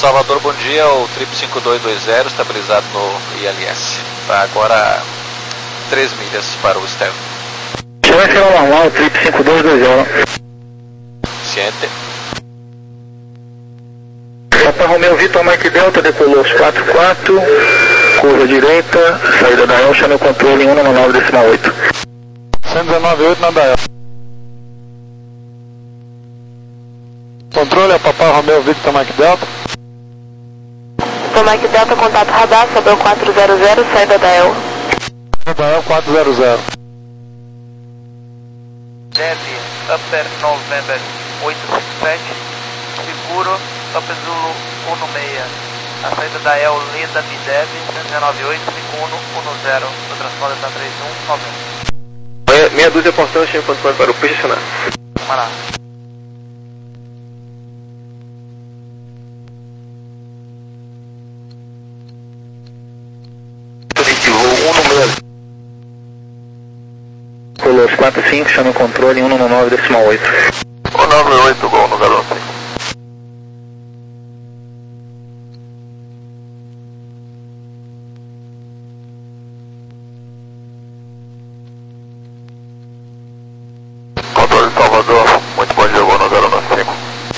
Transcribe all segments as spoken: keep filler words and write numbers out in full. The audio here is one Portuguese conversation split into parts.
Salvador, bom dia, o Trip cinco dois dois zero estabilizado no I L S. Tá agora três milhas para o externo. Vai ser normal, Trip cinco dois dois zero. Ciente. Papa Romeo Vitor Mike Delta, decolou os quatro quatro, curva direita, saída da El, chama o controle em cento e dezenove decimal oito. cento e dezenove ponto oito na Dael. Controle é Papa Romeo Victor Mike Delta. Victor Mike Delta, contato radar, sobre o quatro zero zero, saída da El. Dael quatro zero zero. Deve, Upper November oito cinco sete, seguro, Upper Zulu um seis. A saída da El, Linda, Midev, cento e dezenove ponto oito, cinco um um zero, o transponder está três um nove um. Meia dúzia portão, chama o controle para o posicionar. Vamos lá. Colou os quatro cinco, chama o controle em cento e dezenove decimal oito. um nove oito, gol no zero cinco. Controle Salvador, muito bom dia, gol no zero cinco.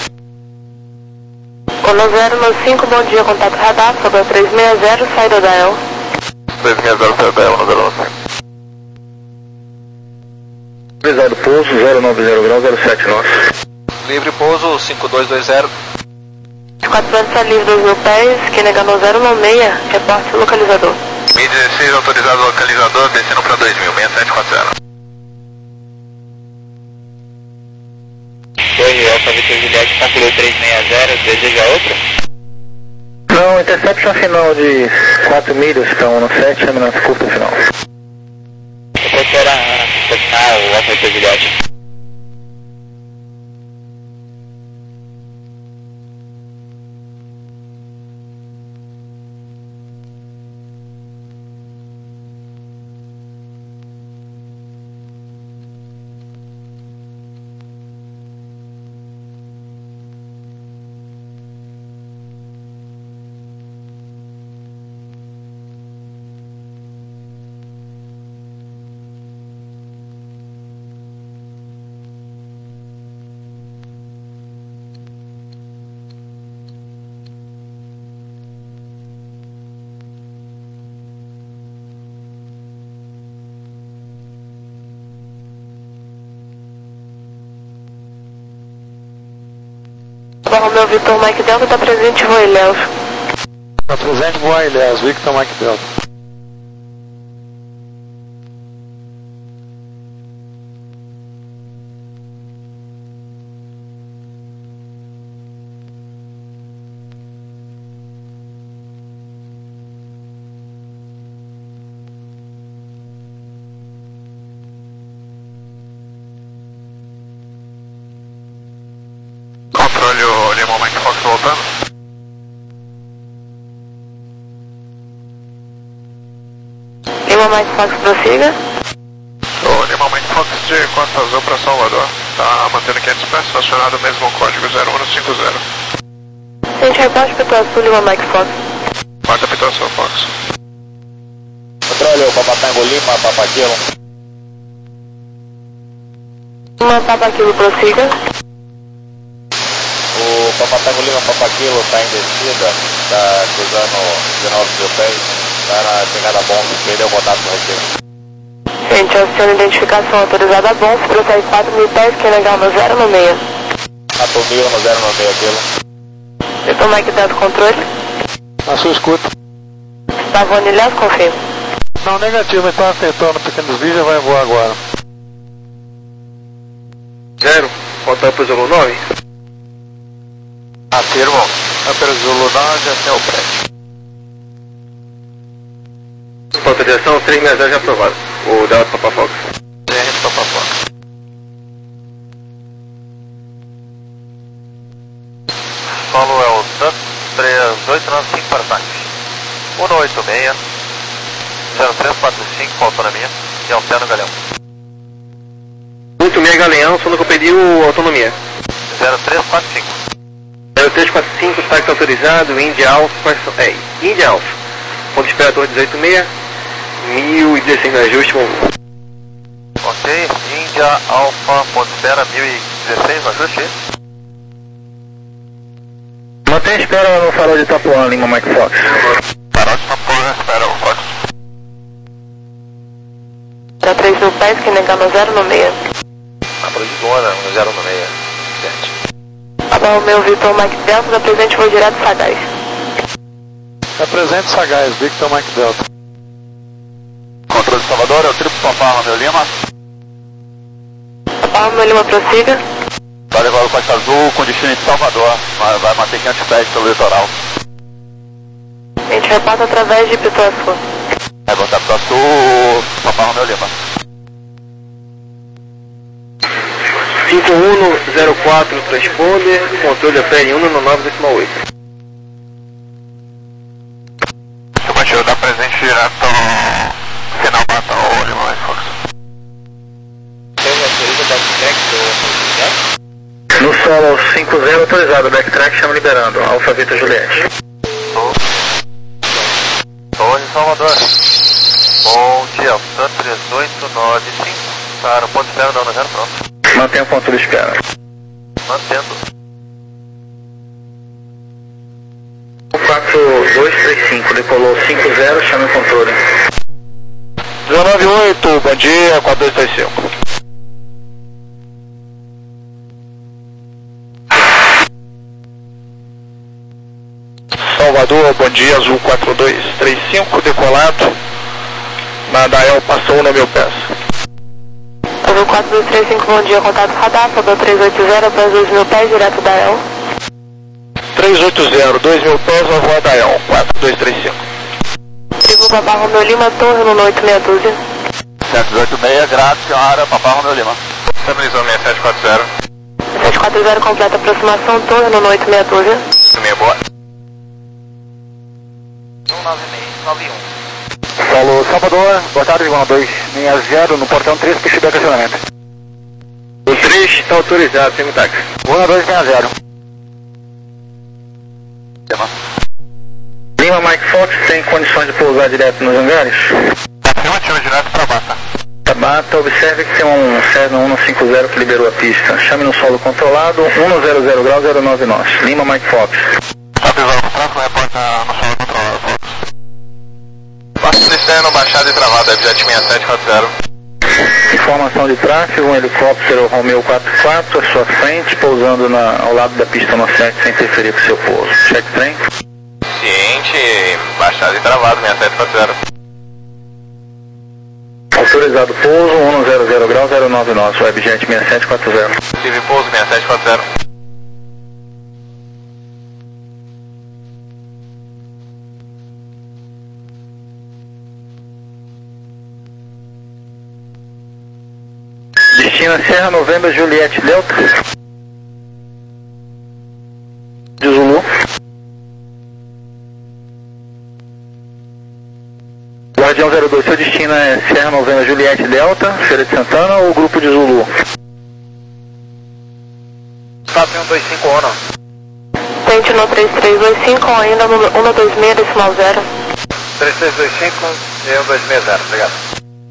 Gol no zero cinco, bom dia, contato radar, sobre o três seis zero, saída da El. três seis zero, saída da El no zero cinco. Pesado pouso, zero nove zero grau, zero sete nosso. Livre pouso cinco dois dois zero. quatro planos está livre dois mil pés, quem negar no zero seis, reporte localizador. Mi dezesseis, autorizado localizador, descendo para dois mil, seis sete quatro zero. Oi, Alfa Vitor Juliette, calculou três seis zero, deseja outra? Não, interception final de quatro milhas, então no sete, terminante curta final. Eu quero a o Alfa Vitor Juliette. Romeo Vitor Mike Delta está presente, Voa Ilhéus. Está presente, Voa Ilhéus, Victor Mike Delta. Controle o Lima Mike Fox voltando. Lima Mike Fox, prossiga. O Lima Mike Fox de Costa Azul para Salvador. Tá mantendo quinhentos pés, acionado o mesmo código zero um cinco zero. Gente, reporte Pituaçu Sul, Lima Mike Fox. Quarta Pituaçu, Fox. Controle o Papatango Lima, Papaquilo. Lima Papaquilo, prossiga. O Papatango Lima, Papaquilo está em descida, está cruzando dezenove mil pés, está na chegada bomba, perdeu o contato com você. Gente, aciona identificação autorizada a bom, se procede quatro mil pés, quem negar no zero seis. Atomil no zero nove aquilo. Vitor Mike Delta, controle. Na sua escuta. Pavone Ilhéus, confirma. Não, negativo, ele está acertando pequenos vídeos, vai voar agora. Zero, falta para o Zulu nove. Afirmo. Upper Zulu nove até o prédio. Autorização três seis zero já aprovado. O Delta Papa Fox. D R Papa Fox. Solo é o D U P três oito nove cinco para ataque. um oito seis, zero três quatro cinco com autonomia e alterno Galeão. oito seis Galeão, só no que eu pedi o autonomia. zero três quatro cinco. zero três quatro cinco, táxi autorizado, India Alpha, é, India Alpha. Ponto de espera torre dezoito seis, mil e dezesseis no ajuste, vamos. Ok, India Alpha, ponto de espera mil e dezesseis no ajuste. Mantém a espera no farol de Itapuã, Lima Mike Fox. Farol de Itapuã, espera o Fox. Para três mil pés, que negamos zero no meio. Na proibidona, no zero no meio. Sete. Papa Romeo Vitor Mike Delta, da presente vou direto Sagaz. Apresente Sagaz, Victor Mike Delta. Controle de Salvador, é o triplo Papa Romeo Lima. Papa Romeo Lima prossiga. Vai levar o Costa Azul com destino de Salvador, mas vai manter quinhentos pés pelo litoral. A gente reporta através de Pituaçu. Vai voltar para o sul, Papa Romeo Lima. cinco um zero quatro transponder, controle F R um no nove decimal oito. Subatiu, dá presente direto final batom, Lima Mike Fox. Tem uma corrida backtrack do No solo cinco zero autorizado, backtrack, chama liberando, Alfa Vitor Juliette. Estou em Salvador. Bom dia, Alfa três oito nove cinco. Para o ponto de espera da Onda Zero, pronto. Mantenha o ponto de espera. Mantendo. quatro dois três cinco, decolou cinco zero, chame o controle. dezenove oito, bom dia, quatro dois três cinco. Salvador, bom dia, Azul quatro dois três cinco, decolado. Na Dael passou no meu pés. Azul quatro dois três cinco, bom dia, contato radar, Salvador três oito zero, para dois mil pés, direto da El. três oito zero, dois mil pés, na rua Dael, quatro dois três cinco. Trigo Papa Romeo Lima, torre no oito meia dúzia. sete oito seis, graças, senhora, Papa Romeo Lima. Estabilizou seis sete quatro zero. sete quatro zero, completa aproximação, torre no oito meia dúzia. Meia boa. um nove seis nove um. Paulo Salvador, boa tarde, Iguana dois seis zero, no portão três, peixe de acionamento. O três está autorizado, sem táxi. Iguana dois seis zero. Lima. Lima Mike Fox, tem condições de pousar direto nos hangares? Afirmativo, direto para Bata. Tabata, observe que tem um Cessna um cinco zero que liberou a pista. Chame no solo controlado, um zero zero grau zero nove nós. Lima Mike Fox. Avisão, o tráfego reporta no solo controlado, Fox. Passo externo, baixado e travado, F-Jet seis sete quatro zero. Informação de tráfego, um helicóptero Romeo quatro quatro à sua frente, pousando na, ao lado da pista no sete sem interferir com seu pouso. Check trem. Ciente, baixado e travado, seis sete quatro zero. Autorizado pouso, um zero zero grau zero nove nós, Webjet seis sete quatro zero. Tive pouso, seis sete quatro zero. Destina Serra Novembro Juliette Delta. De Zulu. Guardião zero dois, seu destino é Serra Novembro Juliette Delta, Feira de Santana ou Grupo de Zulu? quatro um dois cinco, ONU. Tente no três três dois cinco, ainda no um dois seis decimal zero. três três dois cinco e um dois seis zero, obrigado.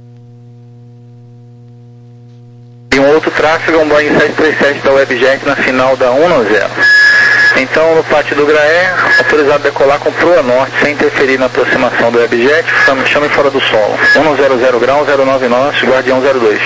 E um outro tráfego, um Boeing sete três sete da Webjet na final da um zero. Então, no pátio do Graé, autorizado a decolar com proa norte, sem interferir na aproximação do Webjet, chame fora do solo. um zero zero grau zero nove nós, Guardião zero dois.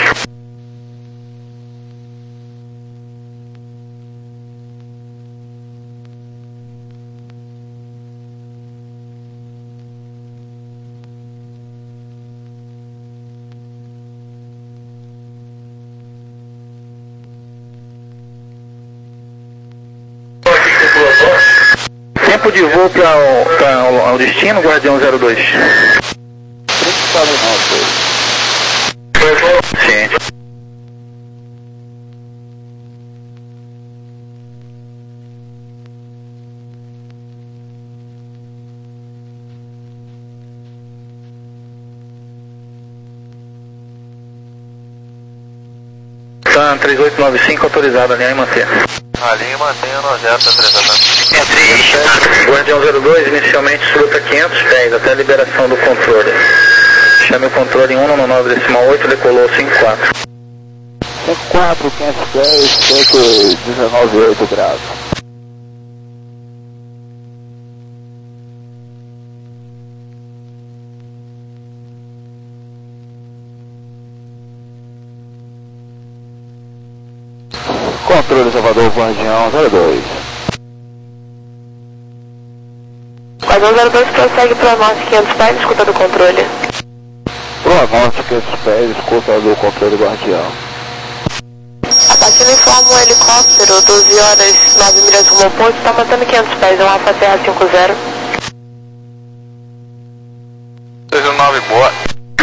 Tempo de voo para o destino, Guardião zero dois. Ciente. Tá, três oito nove cinco autorizado, alinhar e manter. A linha mantém o Nojeta três Guardião zero dois, inicialmente suba quinhentos pés até a liberação do controle. Chame o controle em um nove nove decimal oito, decolou cinco quatro. cinco quatro, quinhentos pés, cento e dezenove vírgula oito graus. Controle Salvador, Guardião zero dois. Guardião zero dois prossegue para norte quinhentos pés, escuta do controle. Pro norte quinhentos pés, escuta do controle Guardião. A partida informa um helicóptero, doze horas, nove milhas rumo ao ponto, está mantendo quinhentos pés, é um Alfa Serra cinquenta. dois nove, boa.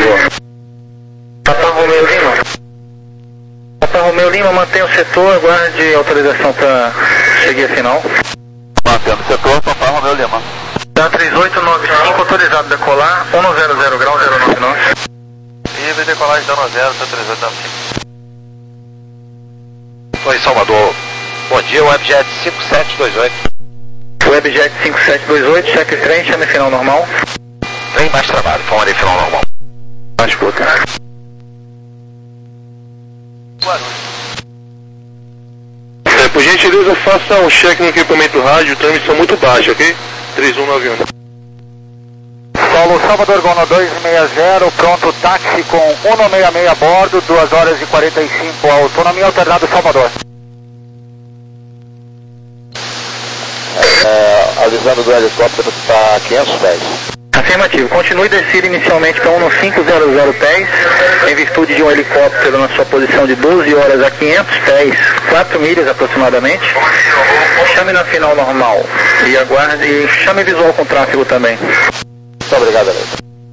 Papa Romeu Lima. Papa Romeu Lima, mantém o setor, aguarde autorização para seguir a final. Mantendo o setor, Papa Romeu Lima. Tá três oito nove cinco, autorizado decolar, um zero zero grau, zero nove nove. Livre decolagem dano zero, tá três oito nove cinco. Oi, Salvador. Bom dia, Webjet cinco sete dois oito. Webjet cinco sete dois oito, cheque trem, chame final normal. Tem mais trabalho, formarei final normal. Mais escuta. É, por gentileza, faça um check no equipamento rádio, transmissão muito baixa, ok? três um nove um. Solo Salvador Gono dois seis zero, pronto, táxi com cento e sessenta e seis a bordo, duas horas e quarenta e cinco, autonomia alternado Salvador. É, avisando do helicóptero que está a quinhentos pés. Afirmativo, continue descida inicialmente para um cinco zero zero pés, em virtude de um helicóptero na sua posição de doze horas a quinhentos pés, quatro milhas aproximadamente. Chame na final normal e aguarde, e chame visual com tráfego também. Muito obrigado, Alex.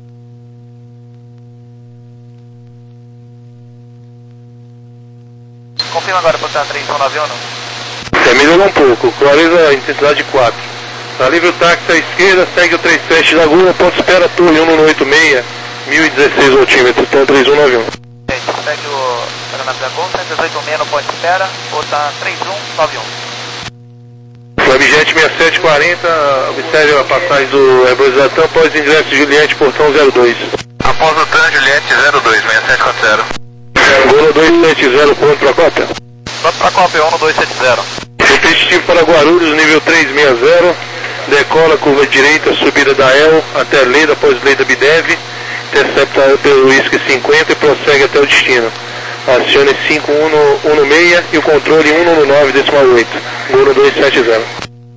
Confirma agora para o três um nove um. É, melhorou um pouco, clareza a intensidade de quatro. Tá livre o táxi à esquerda, segue o trinta e sete da Gula, ponto espera torre um nove oito seis, mil e dezesseis voltímetros, então três um nove um. Gente, segue o Paraná da Gol, cento e dezoito meia no ponto de espera, ou tá três um nove um. Webjet sessenta e sete quarenta, observe a passagem do Airbus Latam, após ingresso Juliette, portão zero dois. Após o trânsito, Juliette zero dois, seis sete quatro zero. Golo dois sete zero, ponto para a cópia. Ponto para a cópia, um dois sete zero. Repetitivo para Guarulhos, nível três seis zero, decola curva direita, subida da E L, até Leda, após Leda Bidev, intercepta pelo Whisky cinquenta e prossegue até o destino. Acione cinco um um seis e o controle um nove nove decimal oito, Golo dois sete zero.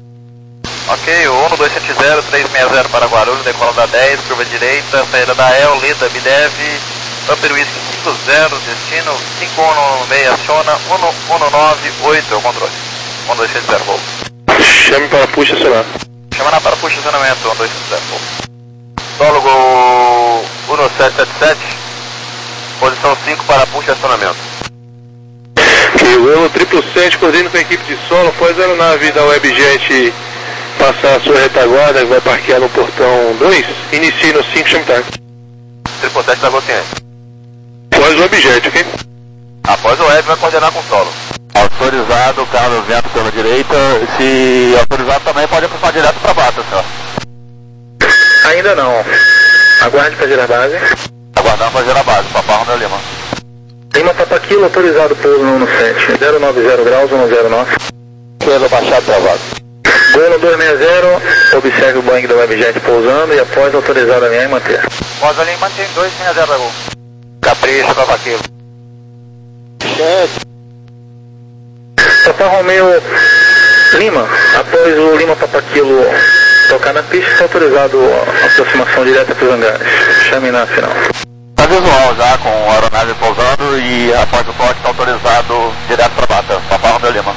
Ok, o um dois sete zero, três seis zero para Guarulhos, decola da dez, curva direita, saída da E L, Leda Bidev, Upper Whisky cinco zero, destino cinco um um seis, aciona um um nove oito, é o controle. um dois sete zero, voo. Chame para puxa acionar. Chama para puxa acionamento, um dois sete zero, voo. Sólogo um sete sete sete, posição cinco para puxa acionamento. Ok, o Golo triplo sete, coordena com a equipe de solo, após a aeronave da Webjet passar a sua retaguarda, vai parquear no portão dois, inicie no cinco, chame táxi. Triplo sete da Gociente. Após o Webjet, ok? Após o Web vai coordenar com o solo. Autorizado, carro vento pela direita, se autorizado também pode passar direto para baixo, senhor. Ainda não. Aguarde para gerar base. Aguardando para gerar base, Papa Romeu Lima. Lima Papa Kilo, autorizado pouso no sete, zero nove zero graus, um zero nove. Pelo baixado travado. Golo dois seis zero, observe o Boeing da Webjet pousando e após autorizado a linha e manter. Pós ali mantém dois seis zero da Gol. Capricha, Papa Kilo. Papa Romeu Lima, após o Lima Papa Kilo tocar na pista, está autorizado a aproximação direta para os hangares. Chame na final. Tá visual já com a aeronave pousando e após o toque está autorizado direto para baixo, Papa Romeu Lima.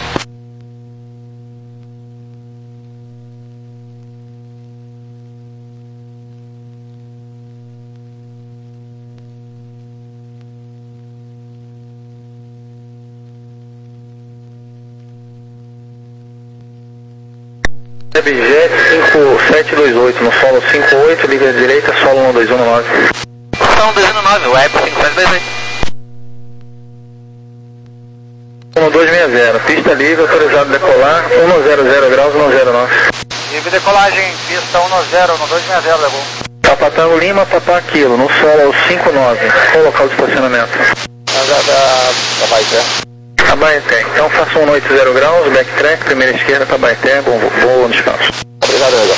Webjet cinco sete dois oito, no solo cinco oito, liga direita, solo um dois um nove. São dois um nove, Web cinco sete dois oito. um dois seis zero, pista livre, autorizado a decolar, um zero zero graus, um zero nove. Livre decolagem, pista um zero, no dois seis zero, levou. Papa Tango Lima, Papa Kilo, no solo cinco nove. Qual o local de estacionamento? Da, da, da Baité. Abaeté. Então faça um oito zero graus, backtrack, primeira esquerda para Abaeté, bom voo no descanso. Obrigado, Ega.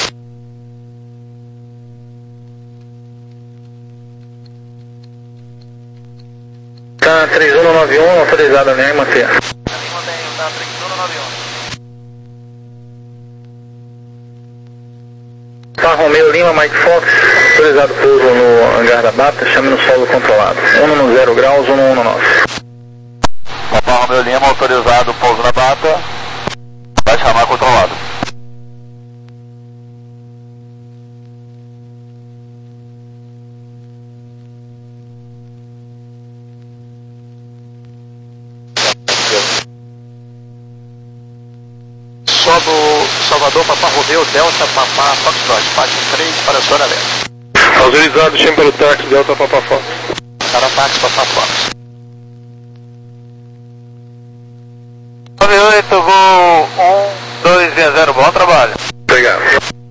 Tá três um nove um, autorizado a linha e manter. Ali mantém o tá três um nove um. Tá Romeo Lima, Mike Fox, autorizado pouso no hangar da Bata, chame no solo controlado. um no zero graus, um no nove. Papa Romeo Lima, autorizado pouso na Bata, vai chamar controlado. Sobo Salvador, Papa Romeo, Delta, Papa Foxtrot, parte três para a zona leste. Autorizado, chame para o táxi, Delta Papa Fox. Para táxi, Papa Fox. nove oito, voo um dois zero, bom trabalho. Obrigado.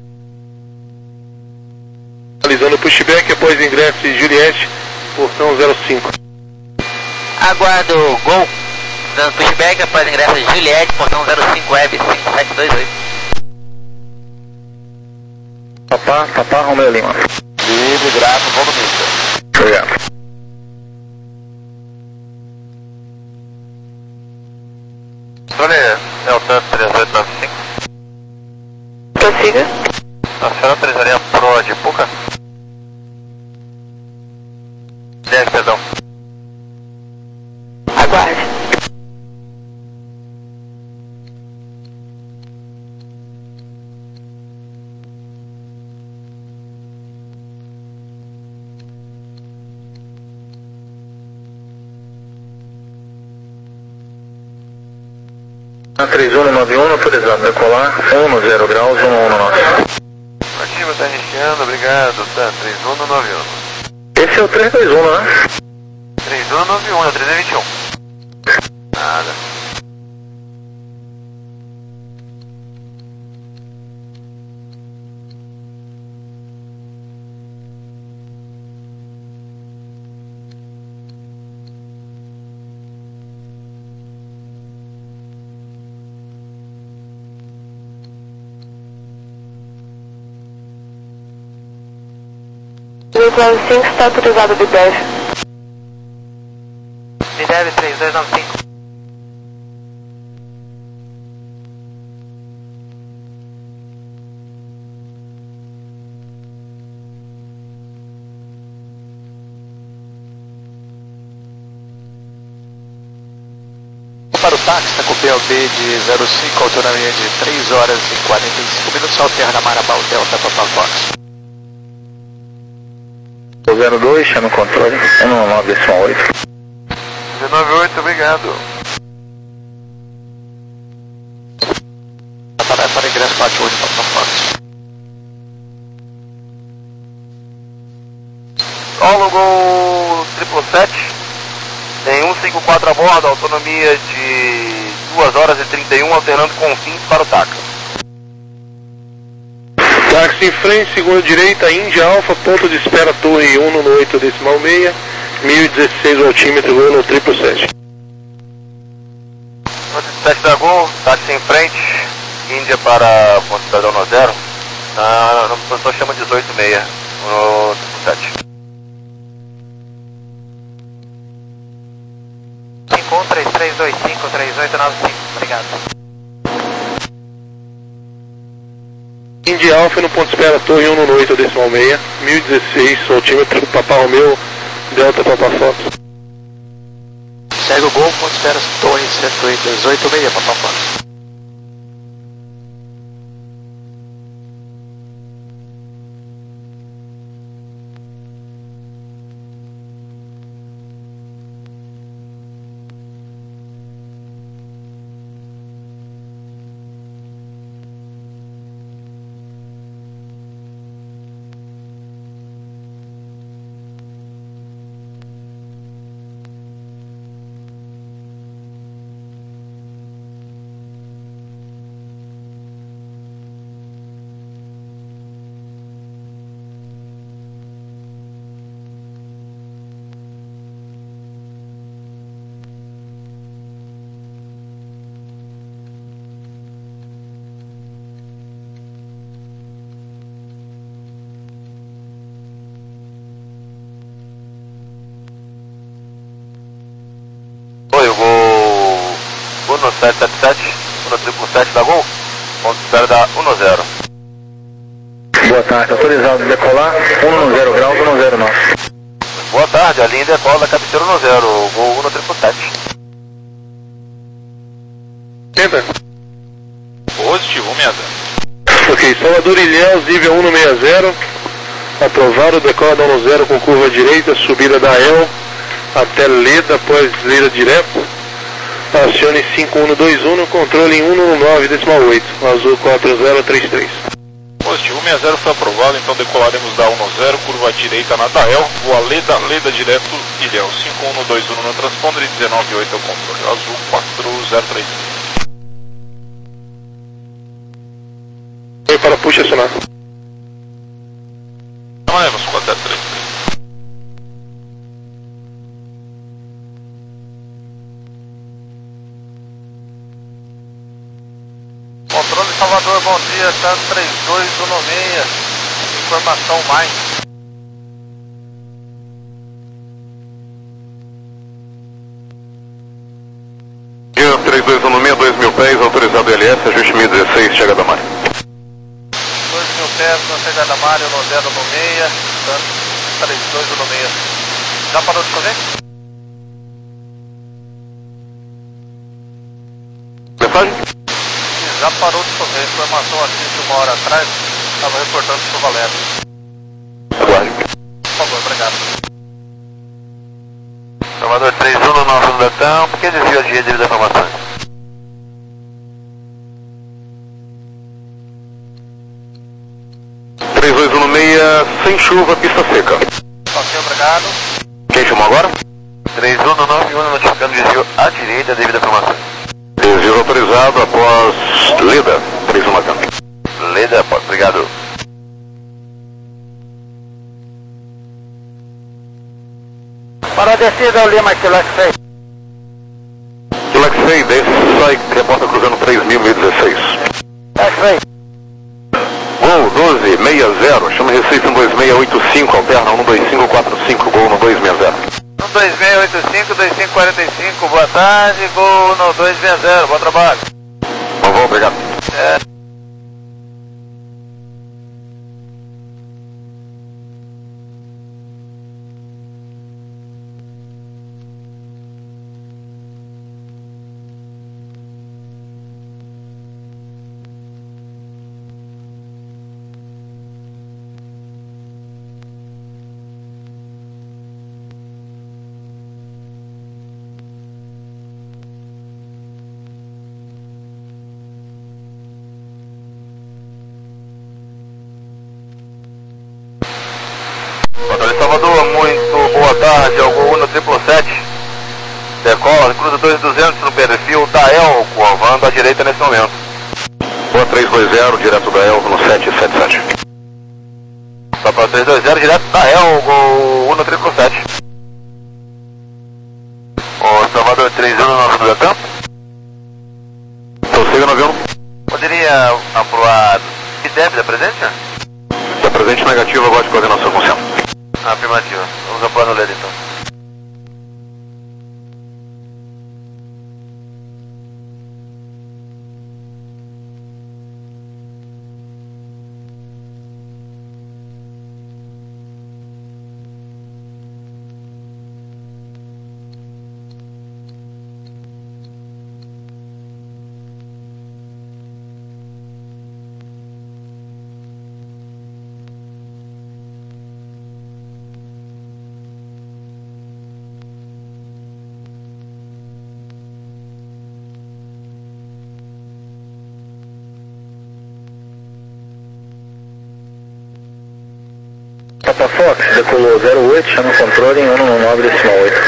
Analisando o pushback após ingresso de Juliette, portão zero cinco. Aguardo Gol, dando pushback após ingresso de Juliette, portão zero cinco Web cinco sete dois oito. Papa, Papa Romeo Lima. Livre, grato, bom domingo. Obrigado. Controle, é o TAP três oito nove cinco. Prossiga. A senhora autorizaria pro de Puca? dez, perdão. Aguarde. três um nove um, autorizado decolar, um zero graus, um no nove. Ativa, tá iniciando, obrigado. Tá, três um nove um. Esse é o três dois um, né? três um nove um, é o três vinte e um. Nada. três nove cinco está autorizado B D E V. B D E V três dois nove cinco. Para o táxi, está com o P L B de zero cinco, autonomia de três horas e quarenta e cinco minutos, alterna Marabá, Delta, Papa Fox. zero dois, chama o controle, um no nove, decimal oito. dezenove oito, obrigado. Para, para ingresso parte oito, Papa Fox. Ólogo triplo sete. Tem cento e cinquenta e quatro a bordo, autonomia de duas horas e trinta e um, alternando confins para o táxi. Táxi em frente, segunda direita, Índia Alfa, ponto de espera torre um no oito decimal seis, mil e dezesseis o altímetro, voo no triplo sete. sete da Gol, táxi em frente, Índia para ponto cidadão no zero, na, no posição chama dezoito seis, no triplo sete. cinco um três três dois cinco três oito nove cinco, obrigado. Índia Alfa no ponto de espera torre um no oito decimal seis, mil e dezesseis o altímetro, Papa Romeo, Delta Papa Fox. Segue o Gol, ponto de espera torre cento e dezoito seis, Papa Fox. da um zero. Boa tarde, autorizado a decolar, um zero graus, um zero nove. Boa tarde, a linha decola da cabeceira um zero, voo um triplo sete. Tenta. Positivo, um seis zero. Ok, Salvador Ilhéus, nível um seis zero. Aprovado, decola da um zero com curva direita, subida da E L até Leda, após Leda direto. Acione cinco um dois um, controle em um nove decimal oito, azul quatro zero três três. Positivo, um seis zero foi aprovado, então decolaremos da um zero, curva direita na Dael, voa Leda, Leda direto, Ilhéus, cinco um dois um no transponder e dezenove oito é o controle, azul quatro zero três. Foi para puxa acionar. Amanhãs, quatro zero três três. Controle Salvador, bom dia, tá três dois um seis, informação mais. Dia três dois um seis, dois mil pés, autorizado L S, ajuste mil dezesseis, chega da Mário. dois mil pés, na chegada da Mário, no zero no seis, tá três dois um seis. Já parou de chover? Mensagem? Já parou de chover, informação aqui de uma hora atrás, estava reportando chuva leve. Aguarde. Por favor, obrigado. Salvador três um no nove da T A M, por que desvio a dia devido à informação? três dois um seis, sem chuva, pista seca. Ok, obrigado. Quem chamou agora? três um no nove um, notificando desvio à direita devido à informação. Desvio autorizado após Leda, três um nove. Leda, obrigado. Para a descida, o Lima, Quilex seis. Quilex seis, desce, sai, reporta cruzando três mil, mil dezesseis. Quilex seis. Gol doze seis zero, chama Recife um dois seis oito cinco, alterna um dois cinco quatro cinco, gol no dois seis zero. um dois seis oito cinco, dois cinco quatro cinco, boa tarde, gol no dois seis zero, bom trabalho. Bom voo, obrigado. É. Controle Salvador, muito boa tarde, ao gol um triplo sete. Decola, cruza dois duzentos no perfil da E L, curvando à direita nesse momento. Boa três dois zero, direto da E L no sete sete sete. Só para três dois zero, direto da E L, gol um triplo sete. O Salvador três um no nove da T A M. Então siga no avião. Poderia aprovar que deve da presença? Da presente negativa, agora de coordenação com o centro. Afirmativa. Vamos aprovar no Leda então. Papa Fox, decolou zero oito, chama o controle em um nove decimal oito.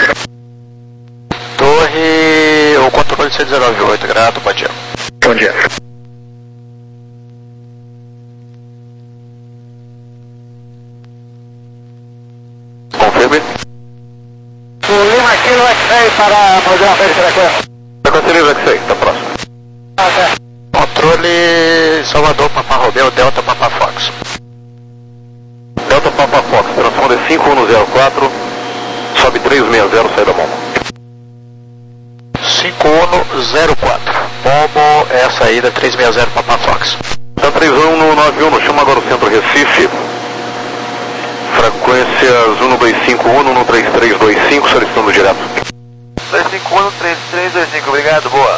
Torre, o controle C dezenove oito, grato, bom dia. Bom dia. Confirme. O Lima, Quilex seis para fazer uma frequência. Frequência X seis, tá próximo. Ah, certo. Controle Salvador, Papa Romeo, Delta, Papa Fox. Delta Papa Fox, transponder cinco um zero quatro, sobe três seis zero, sai da bomba. cinco um zero quatro. Bombo é a saída três seis zero Papa Fox. Tanto agora o centro Recife. Frequências um dois cinco um, um três três dois cinco, solicitando direto. dois cinco um, três três dois cinco, obrigado, boa.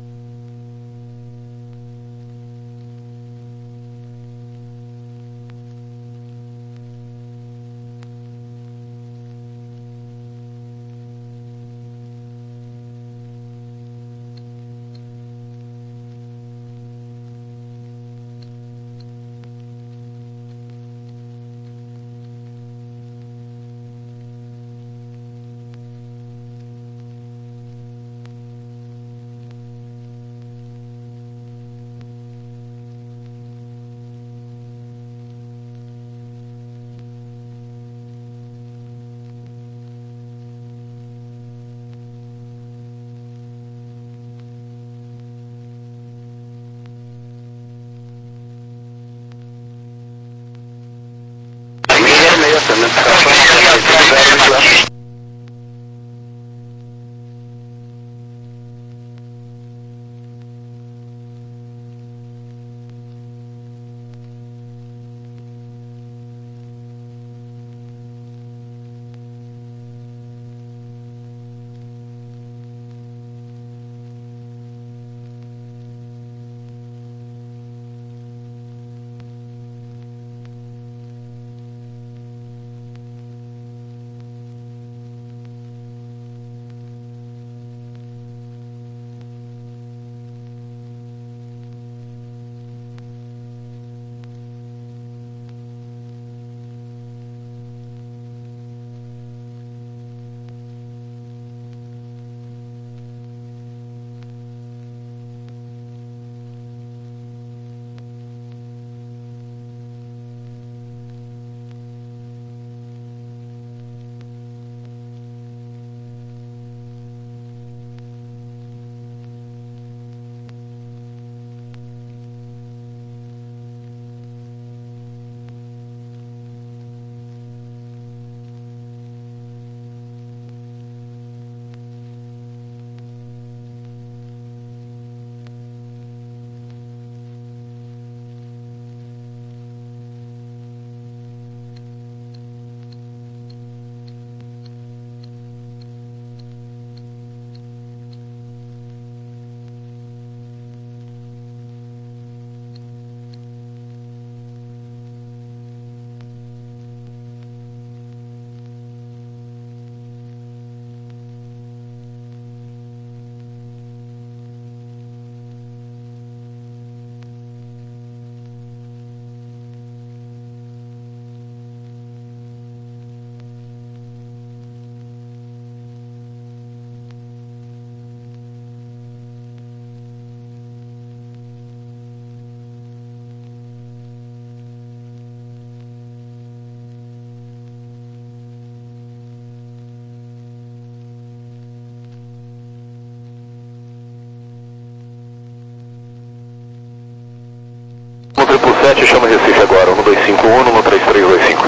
sete, chama Recife agora, um dois cinco um, um três três dois cinco.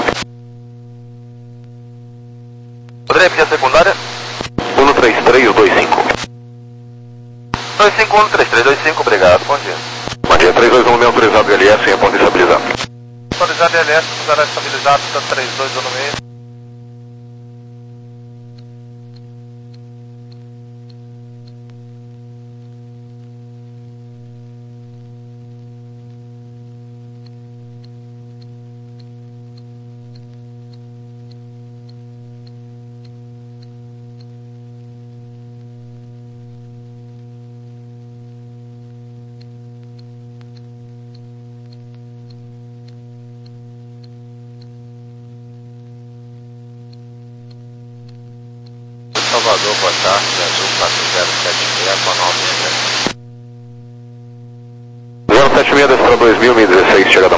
Poderia pedir a secundária? um três três dois cinco. dois cinco um, três três dois cinco, obrigado, bom dia. Bom dia, três dois um, meio autorizado L S, em reponto estabilizado. Autorizado L S, usará estabilizado, três dois um no meio. Salvador, boa tarde, Azul quatro zero sete seis, Manual zero sete seis, desce para dois mil, mil e dezesseis, chegada